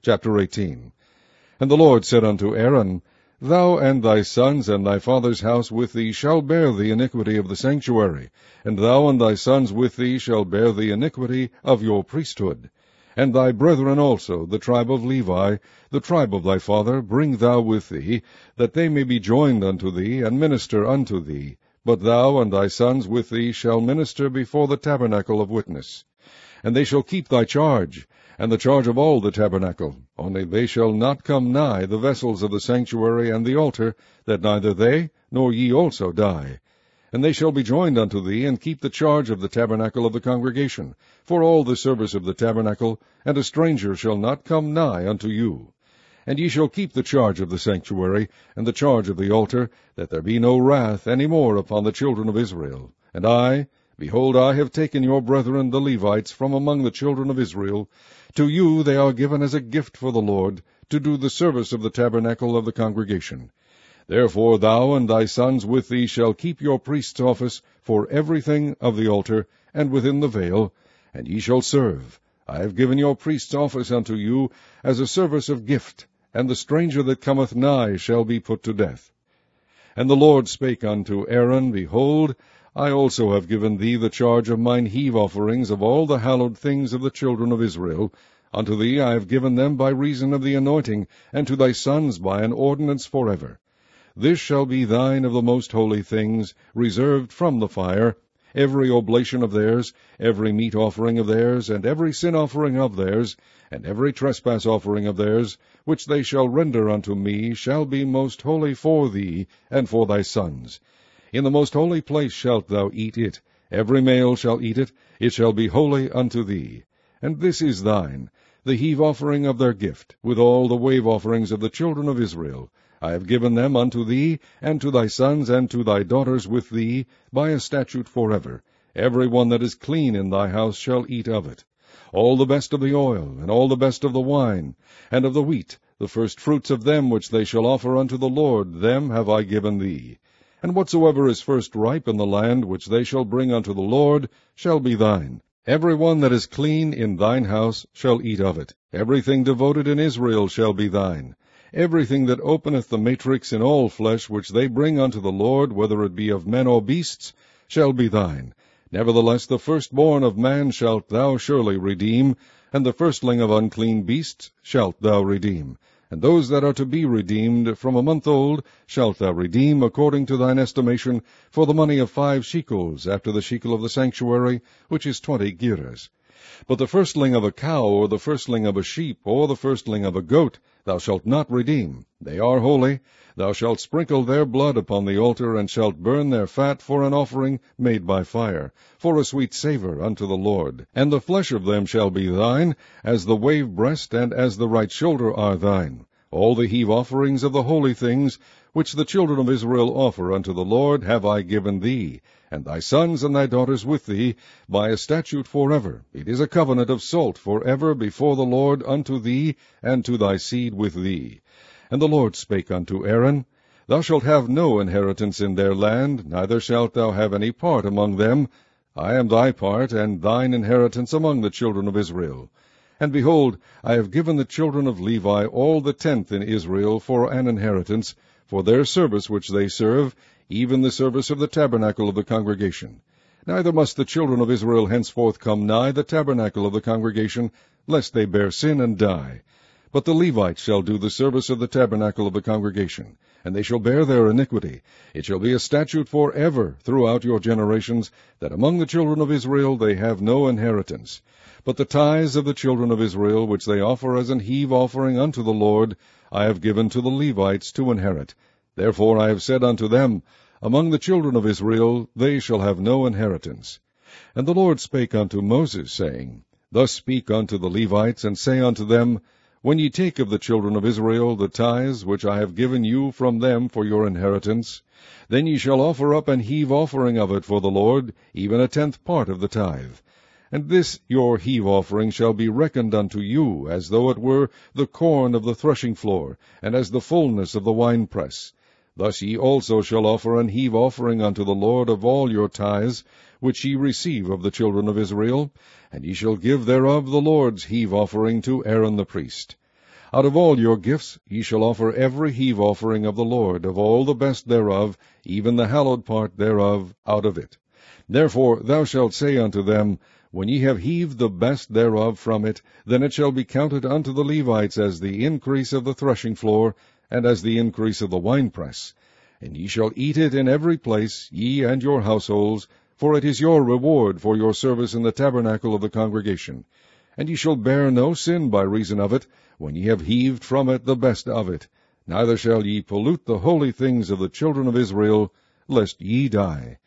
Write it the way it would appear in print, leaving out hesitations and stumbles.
Chapter 18. And the Lord said unto Aaron, Thou and thy sons and thy father's house with thee shall bear the iniquity of the sanctuary, and thou and thy sons with thee shall bear the iniquity of your priesthood. And thy brethren also, the tribe of Levi, the tribe of thy father, bring thou with thee, that they may be joined unto thee, and minister unto thee. But thou and thy sons with thee shall minister before the tabernacle of witness. And they shall keep thy charge, and the charge of all the tabernacle, only they shall not come nigh the vessels of the sanctuary and the altar, that neither they nor ye also die. And they shall be joined unto thee, and keep the charge of the tabernacle of the congregation, for all the service of the tabernacle, and a stranger shall not come nigh unto you. And ye shall keep the charge of the sanctuary, and the charge of the altar, that there be no wrath any more upon the children of Israel. And I, behold, I have taken your brethren the Levites from among the children of Israel. To you they are given as a gift for the Lord, to do the service of the tabernacle of the congregation. Therefore thou and thy sons with thee shall keep your priest's office for everything of the altar, and within the veil, and ye shall serve. I have given your priest's office unto you as a service of gift, and the stranger that cometh nigh shall be put to death. And the Lord spake unto Aaron, Behold, I also have given thee the charge of mine heave offerings of all the hallowed things of the children of Israel. Unto thee I have given them by reason of the anointing, and to thy sons by an ordinance forever. This shall be thine of the most holy things, reserved from the fire, every oblation of theirs, every meat offering of theirs, and every sin offering of theirs, and every trespass offering of theirs, which they shall render unto me, shall be most holy for thee and for thy sons. In the most holy place shalt thou eat it. Every male shall eat it. It shall be holy unto thee. And this is thine, the heave offering of their gift, with all the wave offerings of the children of Israel. I have given them unto thee, and to thy sons, and to thy daughters with thee, by a statute forever. Every one that is clean in thy house shall eat of it. All the best of the oil, and all the best of the wine, and of the wheat, the first fruits of them which they shall offer unto the Lord, them have I given thee. And whatsoever is first ripe in the land, which they shall bring unto the Lord, shall be thine. Every one that is clean in thine house shall eat of it. Everything devoted in Israel shall be thine. Everything that openeth the matrix in all flesh, which they bring unto the Lord, whether it be of men or beasts, shall be thine. Nevertheless the firstborn of man shalt thou surely redeem, and the firstling of unclean beasts shalt thou redeem. And those that are to be redeemed from a month old shalt thou redeem according to thine estimation, for the money of 5 shekels, after the shekel of the sanctuary, which is 20 gerahs. But the firstling of a cow, or the firstling of a sheep, or the firstling of a goat, thou shalt not redeem. They are holy. Thou shalt sprinkle their blood upon the altar, and shalt burn their fat for an offering made by fire, for a sweet savour unto the Lord. And the flesh of them shall be thine, as the wave breast and as the right shoulder are thine. All the heave offerings of the holy things, which the children of Israel offer unto the Lord, have I given thee, and thy sons and thy daughters with thee, by a statute forever. It is a covenant of salt forever before the Lord unto thee, and to thy seed with thee. And the Lord spake unto Aaron, Thou shalt have no inheritance in their land, neither shalt thou have any part among them. I am thy part, and thine inheritance among the children of Israel. And behold, I have given the children of Levi all the 10th in Israel for an inheritance, for their service which they serve, even the service of the tabernacle of the congregation. Neither must the children of Israel henceforth come nigh the tabernacle of the congregation, lest they bear sin and die. But the Levites shall do the service of the tabernacle of the congregation, and they shall bear their iniquity. It shall be a statute forever throughout your generations, that among the children of Israel they have no inheritance. But the tithes of the children of Israel, which they offer as an heave offering unto the Lord, I have given to the Levites to inherit. Therefore I have said unto them, Among the children of Israel they shall have no inheritance. And the Lord spake unto Moses, saying, Thus speak unto the Levites, and say unto them, When ye take of the children of Israel the tithes which I have given you from them for your inheritance, then ye shall offer up an heave offering of it for the Lord, even a 10th part of the tithe. And this your heave offering shall be reckoned unto you, as though it were the corn of the threshing floor, and as the fullness of the winepress. Thus ye also shall offer an heave offering unto the Lord of all your tithes, which ye receive of the children of Israel, and ye shall give thereof the Lord's heave offering to Aaron the priest. Out of all your gifts ye shall offer every heave offering of the Lord, of all the best thereof, even the hallowed part thereof, out of it. Therefore thou shalt say unto them, When ye have heaved the best thereof from it, then it shall be counted unto the Levites as the increase of the threshing floor, and as the increase of the winepress. And ye shall eat it in every place, ye and your households, for it is your reward for your service in the tabernacle of the congregation. And ye shall bear no sin by reason of it, when ye have heaved from it the best of it. Neither shall ye pollute the holy things of the children of Israel, lest ye die.